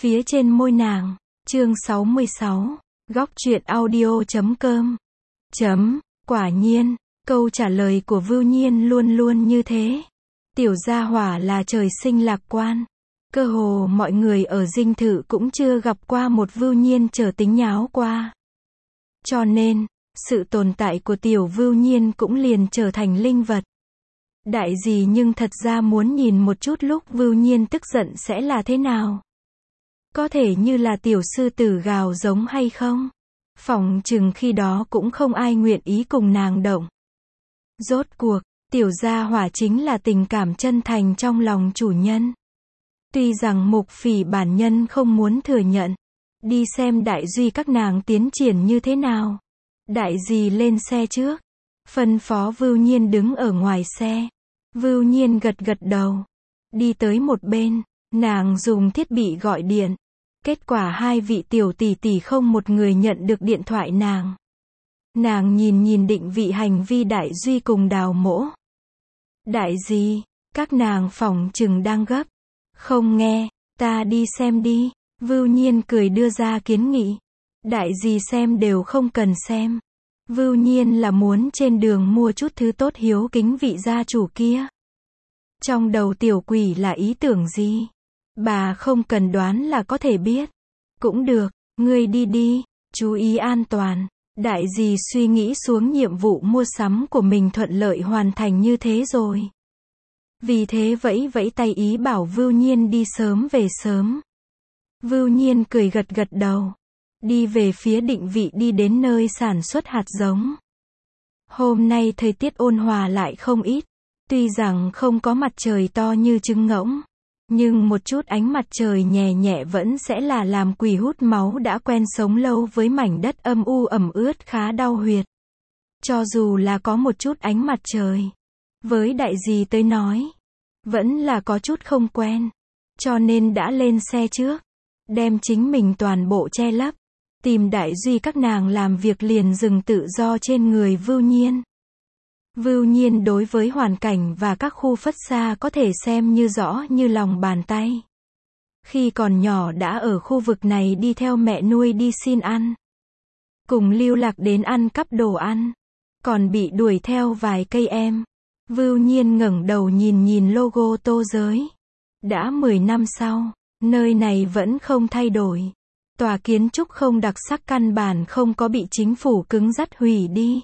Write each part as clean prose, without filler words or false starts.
phía trên môi nàng. Chương 66. Góc truyện audio.com. Quả nhiên, câu trả lời của Vưu Nhiên luôn luôn như thế. Tiểu gia hỏa là trời sinh lạc quan. Cơ hồ mọi người ở dinh thự cũng chưa gặp qua một Vưu Nhiên trở tính nháo qua. Cho nên, sự tồn tại của tiểu Vưu Nhiên cũng liền trở thành linh vật. Đại gì nhưng thật ra muốn nhìn một chút lúc Vưu Nhiên tức giận sẽ là thế nào. Có thể như là tiểu sư tử gào giống hay không? Phỏng chừng khi đó cũng không ai nguyện ý cùng nàng động. Rốt cuộc, tiểu gia hỏa chính là tình cảm chân thành trong lòng chủ nhân. Tuy rằng Mục Phỉ bản nhân không muốn thừa nhận. Đi xem đại duy các nàng tiến triển như thế nào. Đại dì lên xe trước. Phân phó Vưu Nhiên đứng ở ngoài xe. Vưu Nhiên gật gật đầu. Đi tới một bên, nàng dùng thiết bị gọi điện. Kết quả hai vị tiểu tỷ tỷ không một người nhận được điện thoại nàng. Nàng nhìn định vị hành vi đại duy cùng Đào Mỗ. Đại dì, các nàng phỏng chừng đang gấp. Không nghe, ta đi xem đi. Vưu Nhiên cười đưa ra kiến nghị. Đại dì xem đều không cần xem. Vưu Nhiên là muốn trên đường mua chút thứ tốt hiếu kính vị gia chủ kia. Trong đầu tiểu quỷ là ý tưởng gì? Bà không cần đoán là có thể biết. Cũng được, ngươi đi đi, chú ý an toàn. Đại dì suy nghĩ xuống nhiệm vụ mua sắm của mình thuận lợi hoàn thành như thế rồi. Vì thế vẫy vẫy tay ý bảo Vưu Nhiên đi sớm về sớm. Vưu Nhiên cười gật gật đầu. Đi về phía định vị đi đến nơi sản xuất hạt giống. Hôm nay thời tiết ôn hòa lại không ít. Tuy rằng không có mặt trời to như trứng ngỗng. Nhưng một chút ánh mặt trời nhẹ nhẹ vẫn sẽ là làm quỷ hút máu đã quen sống lâu với mảnh đất âm u ẩm ướt khá đau huyệt. Cho dù là có một chút ánh mặt trời. Với đại dì tới nói. Vẫn là có chút không quen. Cho nên đã lên xe trước. Đem chính mình toàn bộ che lấp. Tìm đại duy các nàng làm việc liền dừng tự do trên người Vưu Nhiên. Vưu Nhiên đối với hoàn cảnh và các khu phất xa có thể xem như rõ như lòng bàn tay. Khi còn nhỏ đã ở khu vực này đi theo mẹ nuôi đi xin ăn. Cùng lưu lạc đến ăn cắp đồ ăn. Còn bị đuổi theo vài cây em. Vưu Nhiên ngẩng đầu nhìn logo Tô Giới. Đã 10 năm sau, nơi này vẫn không thay đổi. Tòa kiến trúc không đặc sắc căn bản không có bị chính phủ cứng rắt hủy đi.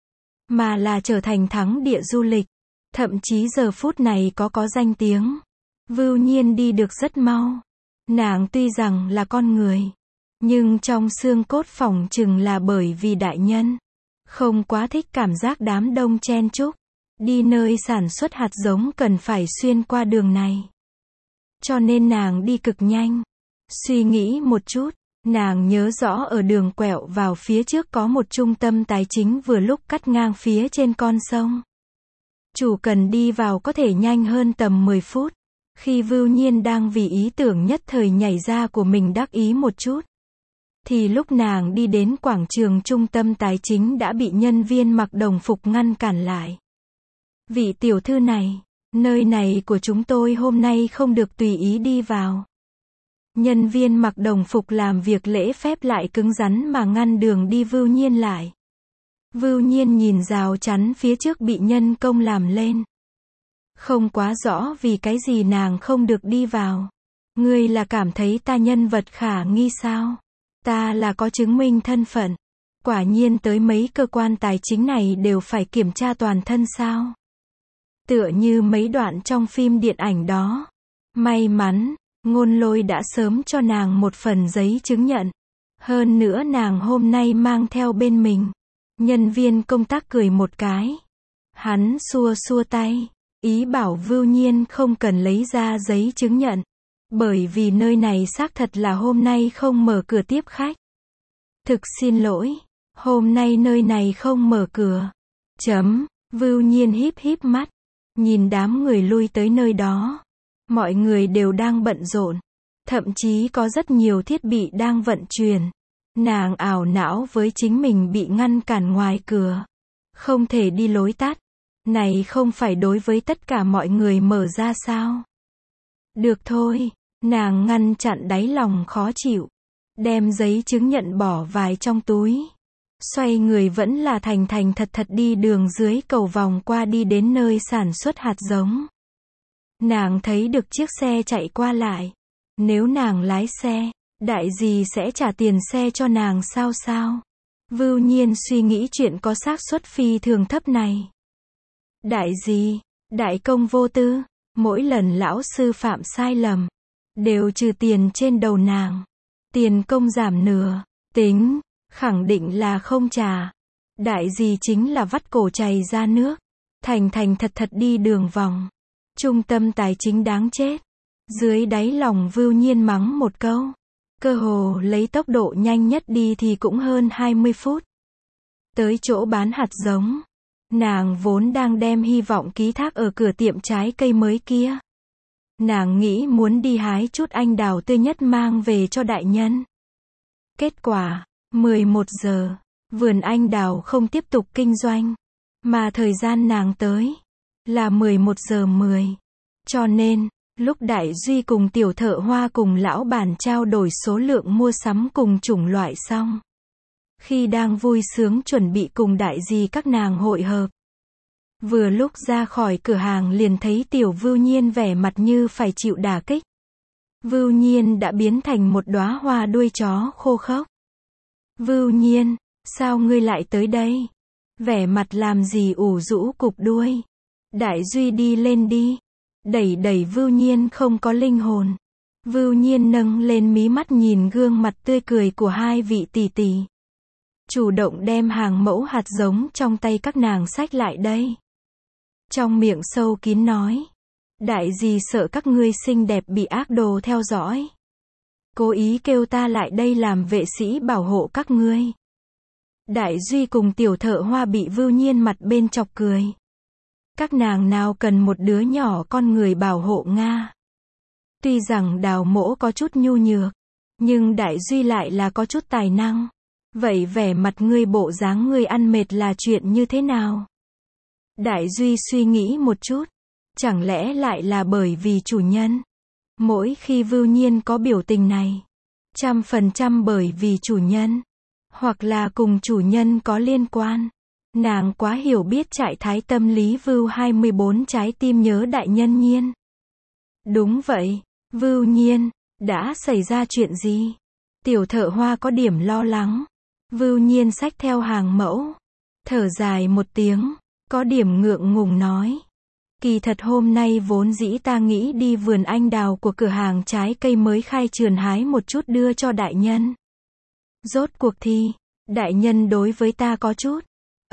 Mà là trở thành thắng địa du lịch. Thậm chí giờ phút này có danh tiếng. Vưu Nhiên đi được rất mau. Nàng tuy rằng là con người. Nhưng trong xương cốt phỏng chừng là bởi vì đại nhân. Không quá thích cảm giác đám đông chen chúc. Đi nơi sản xuất hạt giống cần phải xuyên qua đường này. Cho nên nàng đi cực nhanh. Suy nghĩ một chút. Nàng nhớ rõ ở đường quẹo vào phía trước có một trung tâm tài chính vừa lúc cắt ngang phía trên con sông. Chủ cần đi vào có thể nhanh hơn tầm 10 phút. Khi Vưu Nhiên đang vì ý tưởng nhất thời nhảy ra của mình đắc ý một chút. Thì lúc nàng đi đến quảng trường trung tâm tài chính đã bị nhân viên mặc đồng phục ngăn cản lại. Vị tiểu thư này, nơi này của chúng tôi hôm nay không được tùy ý đi vào. Nhân viên mặc đồng phục làm việc lễ phép lại cứng rắn mà ngăn đường đi Vưu Nhiên lại. Vưu Nhiên nhìn rào chắn phía trước bị nhân công làm lên. Không quá rõ vì cái gì nàng không được đi vào. Ngươi là cảm thấy ta nhân vật khả nghi sao? Ta là có chứng minh thân phận. Quả nhiên tới mấy cơ quan tài chính này đều phải kiểm tra toàn thân sao? Tựa như mấy đoạn trong phim điện ảnh đó. May mắn. Ngôn Lôi đã sớm cho nàng một phần giấy chứng nhận. Hơn nữa nàng hôm nay mang theo bên mình. Nhân viên công tác cười một cái. Hắn xua xua tay. Ý bảo Vưu Nhiên không cần lấy ra giấy chứng nhận. Bởi vì nơi này xác thật là hôm nay không mở cửa tiếp khách. Thực xin lỗi. Hôm nay nơi này không mở cửa. Vưu Nhiên híp mắt. Nhìn đám người lui tới nơi đó. Mọi người đều đang bận rộn. Thậm chí có rất nhiều thiết bị đang vận chuyển. Nàng ảo não với chính mình bị ngăn cản ngoài cửa. Không thể đi lối tắt. Này không phải đối với tất cả mọi người mở ra sao? Được thôi. Nàng ngăn chặn đáy lòng khó chịu. Đem giấy chứng nhận bỏ vài trong túi. Xoay người vẫn là thành thành thật thật đi đường dưới cầu vòng qua đi đến nơi sản xuất hạt giống. Nàng thấy được chiếc xe chạy qua lại. Nếu nàng lái xe, đại dì sẽ trả tiền xe cho nàng sao? Vưu Nhiên suy nghĩ chuyện có xác suất phi thường thấp này. Đại dì, đại công vô tư, mỗi lần lão sư phạm sai lầm, đều trừ tiền trên đầu nàng. Tiền công giảm nửa, tính, khẳng định là không trả. Đại dì chính là vắt cổ chảy ra nước. Thành thành thật thật đi đường vòng. Trung tâm tài chính đáng chết. Dưới đáy lòng Vưu Nhiên mắng một câu. Cơ hồ lấy tốc độ nhanh nhất đi thì cũng hơn 20 phút. Tới chỗ bán hạt giống. Nàng vốn đang đem hy vọng ký thác ở cửa tiệm trái cây mới kia. Nàng nghĩ muốn đi hái chút anh đào tươi nhất mang về cho đại nhân. Kết quả, 11 giờ, vườn anh đào không tiếp tục kinh doanh. Mà thời gian nàng tới, là 11 giờ 10. Cho nên, lúc Đại Duy cùng tiểu thợ hoa cùng lão bản trao đổi số lượng mua sắm cùng chủng loại xong. Khi đang vui sướng chuẩn bị cùng đại dì các nàng hội hợp. Vừa lúc ra khỏi cửa hàng liền thấy tiểu Vưu Nhiên vẻ mặt như phải chịu đả kích. Vưu Nhiên đã biến thành một đóa hoa đuôi chó khô khốc. Vưu Nhiên, sao ngươi lại tới đây? Vẻ mặt làm gì ủ rũ cụp đuôi. Đại Duy đi lên đi. Đẩy đẩy Vưu Nhiên không có linh hồn. Vưu Nhiên nâng lên mí mắt nhìn gương mặt tươi cười của hai vị tỷ tỷ. Chủ động đem hàng mẫu hạt giống trong tay các nàng xách lại đây. Trong miệng sâu kín nói. Đại dì sợ các ngươi xinh đẹp bị ác đồ theo dõi. Cố ý kêu ta lại đây làm vệ sĩ bảo hộ các ngươi. Đại Duy cùng tiểu thợ hoa bị Vưu Nhiên mặt bên chọc cười. Các nàng nào cần một đứa nhỏ con người bảo hộ Nga. Tuy rằng Đào Mỗ có chút nhu nhược, nhưng Đại Duy lại là có chút tài năng. Vậy vẻ mặt ngươi bộ dáng ngươi ăn mệt là chuyện như thế nào? Đại Duy suy nghĩ một chút. Chẳng lẽ lại là bởi vì chủ nhân? Mỗi khi Vưu Nhiên có biểu tình này, 100% bởi vì chủ nhân. Hoặc là cùng chủ nhân có liên quan. Nàng quá hiểu biết trạng thái tâm lý Vưu 24 trái tim nhớ đại nhân Nhiên. Đúng vậy, Vưu Nhiên, đã xảy ra chuyện gì? Tiểu thợ hoa có điểm lo lắng. Vưu Nhiên xách theo hàng mẫu. Thở dài một tiếng, có điểm ngượng ngùng nói. Kỳ thật hôm nay vốn dĩ ta nghĩ đi vườn anh đào của cửa hàng trái cây mới khai trườn hái một chút đưa cho đại nhân. Rốt cuộc thì, đại nhân đối với ta có chút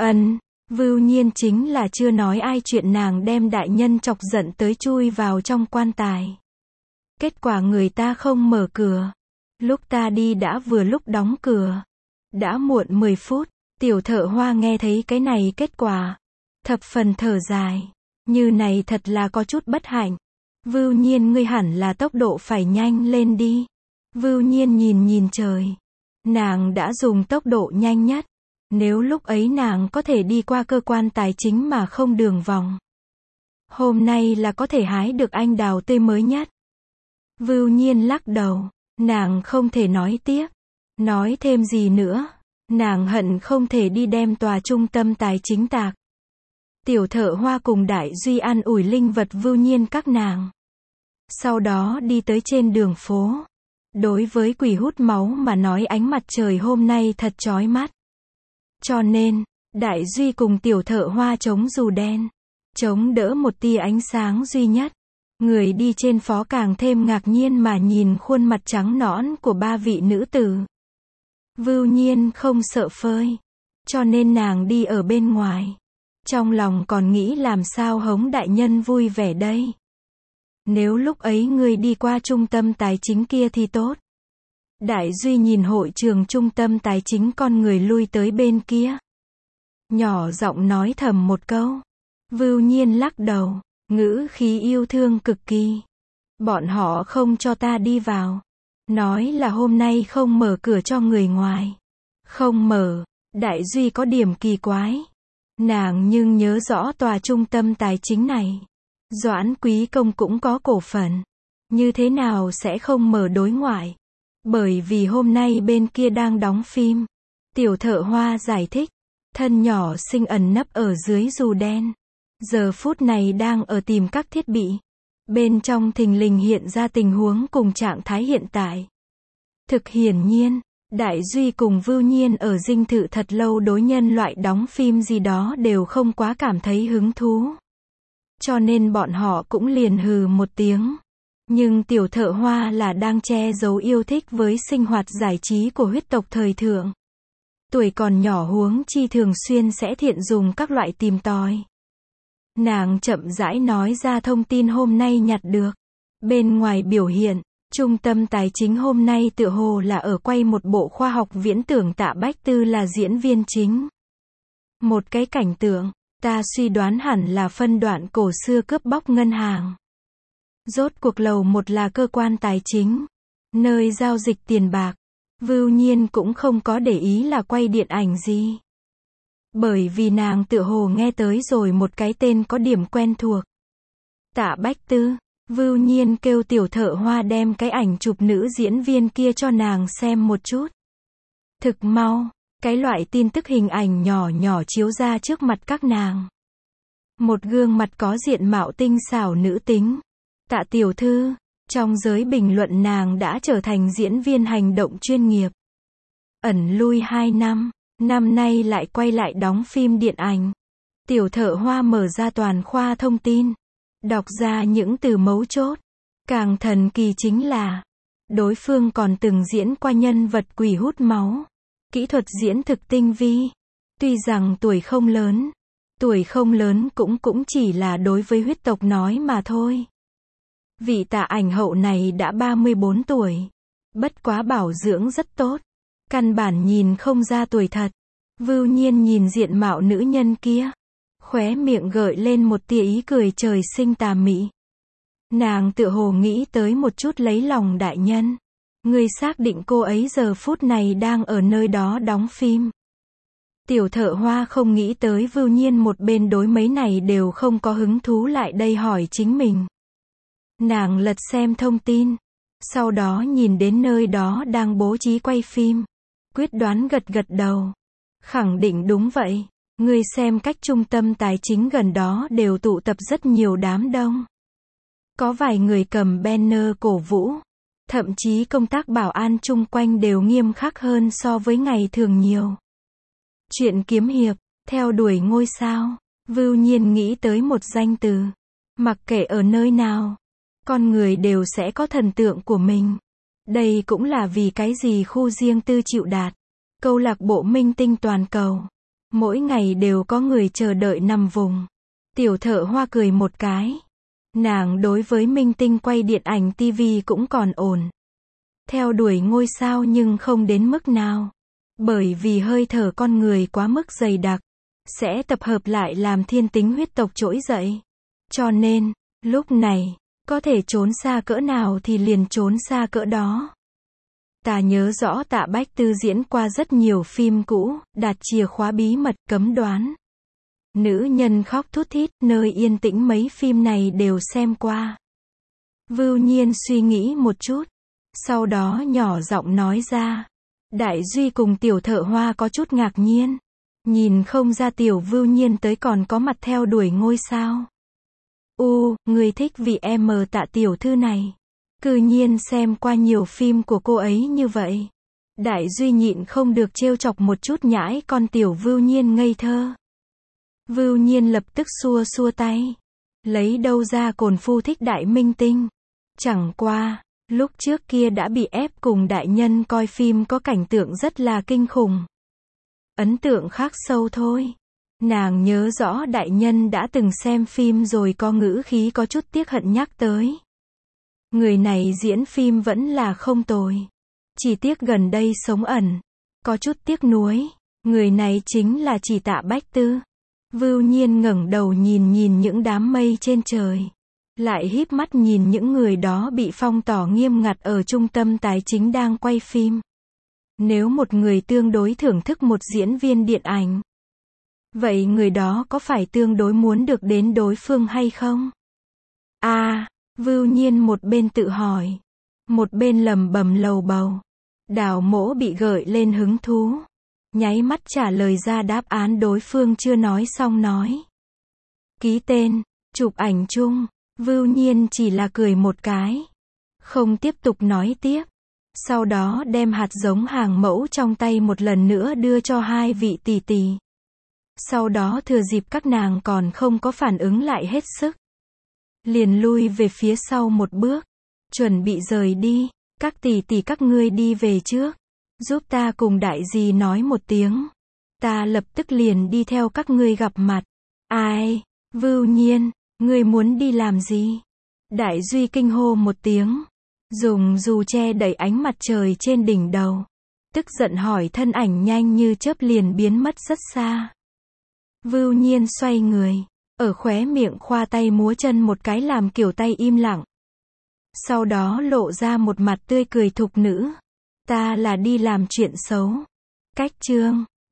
Vưu Nhiên chính là chưa nói ai chuyện nàng đem đại nhân chọc giận tới chui vào trong quan tài. Kết quả người ta không mở cửa. Lúc ta đi đã vừa lúc đóng cửa. Đã muộn 10 phút, tiểu thợ hoa nghe thấy cái này kết quả. Thập phần thở dài. Như này thật là có chút bất hạnh. Vưu Nhiên ngươi hẳn là tốc độ phải nhanh lên đi. Vưu Nhiên nhìn trời. Nàng đã dùng tốc độ nhanh nhất. Nếu lúc ấy nàng có thể đi qua cơ quan tài chính mà không đường vòng. Hôm nay là có thể hái được anh đào tươi mới nhất. Vưu Nhiên lắc đầu. Nàng không thể nói tiếp. Nói thêm gì nữa. Nàng hận không thể đi đem tòa trung tâm tài chính tạc. Tiểu thợ hoa cùng Đại Duy an ủi linh vật Vưu Nhiên các nàng. Sau đó đi tới trên đường phố. Đối với quỷ hút máu mà nói ánh mặt trời hôm nay thật chói mắt. Cho nên, Đại Duy cùng tiểu thợ hoa chống dù đen. Chống đỡ một tia ánh sáng duy nhất. Người đi trên phố càng thêm ngạc nhiên mà nhìn khuôn mặt trắng nõn của ba vị nữ tử. Vưu Nhiên không sợ phơi. Cho nên nàng đi ở bên ngoài. Trong lòng còn nghĩ làm sao hống đại nhân vui vẻ đây. Nếu lúc ấy ngươi đi qua trung tâm tài chính kia thì tốt. Đại Duy nhìn hội trường trung tâm tài chính con người lui tới bên kia. Nhỏ giọng nói thầm một câu. Vưu Nhiên lắc đầu, ngữ khí yêu thương cực kỳ. Bọn họ không cho ta đi vào. Nói là hôm nay không mở cửa cho người ngoài. Không mở, Đại Duy có điểm kỳ quái. Nàng nhưng nhớ rõ tòa trung tâm tài chính này. Doãn Quý Công cũng có cổ phần. Như thế nào sẽ không mở đối ngoại? Bởi vì hôm nay bên kia đang đóng phim. Tiểu thợ Hoa giải thích. Thân nhỏ xinh ẩn nấp ở dưới dù đen. Giờ phút này đang ở tìm các thiết bị. Bên trong thình lình hiện ra tình huống cùng trạng thái hiện tại. Thực hiển nhiên, Đại Duy cùng Vưu Nhiên ở dinh thự thật lâu đối nhân loại đóng phim gì đó đều không quá cảm thấy hứng thú. Cho nên bọn họ cũng liền hừ một tiếng. Nhưng tiểu thợ Hoa là đang che giấu yêu thích với sinh hoạt giải trí của huyết tộc thời thượng. Tuổi còn nhỏ huống chi thường xuyên sẽ thiện dùng các loại tìm tòi. Nàng chậm rãi nói ra thông tin hôm nay nhặt được. Bên ngoài biểu hiện, Trung tâm Tài chính hôm nay tựa hồ là ở quay một bộ khoa học viễn tưởng, Tạ Bách Tư là diễn viên chính. Một cái cảnh tượng, ta suy đoán hẳn là phân đoạn cổ xưa cướp bóc ngân hàng. Rốt cuộc lầu 1 là cơ quan tài chính, nơi giao dịch tiền bạc. Vưu Nhiên cũng không có để ý là quay điện ảnh gì. Bởi vì nàng tựa hồ nghe tới rồi một cái tên có điểm quen thuộc. Tạ Bách Tư. Vưu Nhiên kêu tiểu thợ Hoa đem cái ảnh chụp nữ diễn viên kia cho nàng xem một chút. Thực mau, cái loại tin tức hình ảnh nhỏ nhỏ chiếu ra trước mặt các nàng. Một gương mặt có diện mạo tinh xảo nữ tính. Tạ tiểu thư, trong giới bình luận nàng đã trở thành diễn viên hành động chuyên nghiệp. Ẩn lui 2 năm, năm nay lại quay lại đóng phim điện ảnh. Tiểu thợ Hoa mở ra toàn khoa thông tin. Đọc ra những từ mấu chốt. Càng thần kỳ chính là, đối phương còn từng diễn qua nhân vật quỷ hút máu. Kỹ thuật diễn thực tinh vi. Tuy rằng tuổi không lớn cũng chỉ là đối với huyết tộc nói mà thôi. Vị Tạ ảnh hậu này đã 34 tuổi. Bất quá bảo dưỡng rất tốt. Căn bản nhìn không ra tuổi thật. Vưu Nhiên nhìn diện mạo nữ nhân kia. Khóe miệng gợi lên một tia ý cười trời sinh tà mị. Nàng tựa hồ nghĩ tới một chút lấy lòng đại nhân. Người xác định cô ấy giờ phút này đang ở nơi đó đóng phim. Tiểu thợ Hoa không nghĩ tới Vưu Nhiên một bên đối mấy này đều không có hứng thú lại đây hỏi chính mình. Nàng lật xem thông tin. Sau đó nhìn đến nơi đó đang bố trí quay phim. Quyết đoán gật gật đầu. Khẳng định đúng vậy. Ngươi xem cách trung tâm tài chính gần đó đều tụ tập rất nhiều đám đông. Có vài người cầm banner cổ vũ. Thậm chí công tác bảo an chung quanh đều nghiêm khắc hơn so với ngày thường nhiều. Chuyện kiếm hiệp, theo đuổi ngôi sao. Vưu Nhiên nghĩ tới một danh từ. Mặc kệ ở nơi nào, con người đều sẽ có thần tượng của mình. Đây cũng là vì cái gì khu riêng tư chịu đạt. Câu lạc bộ minh tinh toàn cầu. Mỗi ngày đều có người chờ đợi nằm vùng. Tiểu thợ Hoa cười một cái. Nàng đối với minh tinh quay điện ảnh TV cũng còn ổn. Theo đuổi ngôi sao nhưng không đến mức nào. Bởi vì hơi thở con người quá mức dày đặc. Sẽ tập hợp lại làm thiên tính huyết tộc trỗi dậy. Cho nên, lúc này, có thể trốn xa cỡ nào thì liền trốn xa cỡ đó. Ta nhớ rõ Tạ Bách Tư diễn qua rất nhiều phim cũ, đạt chìa khóa bí mật, cấm đoán. Nữ nhân khóc thút thít, nơi yên tĩnh mấy phim này đều xem qua. Vưu Nhiên suy nghĩ một chút. Sau đó nhỏ giọng nói ra. Đại Duy cùng tiểu thợ Hoa có chút ngạc nhiên. Nhìn không ra tiểu Vưu Nhiên tới còn có mặt theo đuổi ngôi sao. Người thích vị em Tạ tiểu thư này. Cư nhiên xem qua nhiều phim của cô ấy như vậy. Đại Duy nhịn không được trêu chọc một chút nhãi con tiểu Vưu Nhiên ngây thơ. Vưu Nhiên lập tức xua xua tay. Lấy đâu ra cồn phu thích đại minh tinh. Chẳng qua, lúc trước kia đã bị ép cùng đại nhân coi phim có cảnh tượng rất là kinh khủng. Ấn tượng khắc sâu thôi. Nàng nhớ rõ đại nhân đã từng xem phim rồi có ngữ khí có chút tiếc hận nhắc tới. Người này diễn phim vẫn là không tồi. Chỉ tiếc gần đây sống ẩn. Có chút tiếc nuối. Người này chính là chỉ Tạ Bách Tư. Vưu Nhiên ngẩng đầu nhìn những đám mây trên trời. Lại híp mắt nhìn những người đó bị phong tỏa nghiêm ngặt ở trung tâm tài chính đang quay phim. Nếu một người tương đối thưởng thức một diễn viên điện ảnh, vậy người đó có phải tương đối muốn được đến đối phương hay không? Vưu Nhiên một bên tự hỏi, một bên lẩm bẩm lầu bầu. Đào Mỗ bị gợi lên hứng thú, nháy mắt trả lời ra đáp án đối phương chưa nói xong nói. Ký tên, chụp ảnh chung. Vưu Nhiên chỉ là cười một cái, không tiếp tục nói tiếp. Sau đó đem hạt giống hàng mẫu trong tay một lần nữa đưa cho hai vị tỷ tỷ. Sau đó thừa dịp các nàng còn không có phản ứng lại hết sức, liền lui về phía sau một bước, chuẩn bị rời đi. Các tỷ tỷ các ngươi đi về trước, giúp ta cùng đại dì nói một tiếng, ta lập tức liền đi theo các ngươi gặp mặt. Ai? Vưu Nhiên, ngươi muốn đi làm gì? Đại Duy kinh hô một tiếng, dùng dù che đẩy ánh mặt trời trên đỉnh đầu, tức giận hỏi, thân ảnh nhanh như chớp liền biến mất rất xa. Vưu Nhiên xoay người, ở khóe miệng khoa tay múa chân một cái làm kiểu tay im lặng. Sau đó lộ ra một mặt tươi cười thục nữ. Ta là đi làm chuyện xấu. Cách chương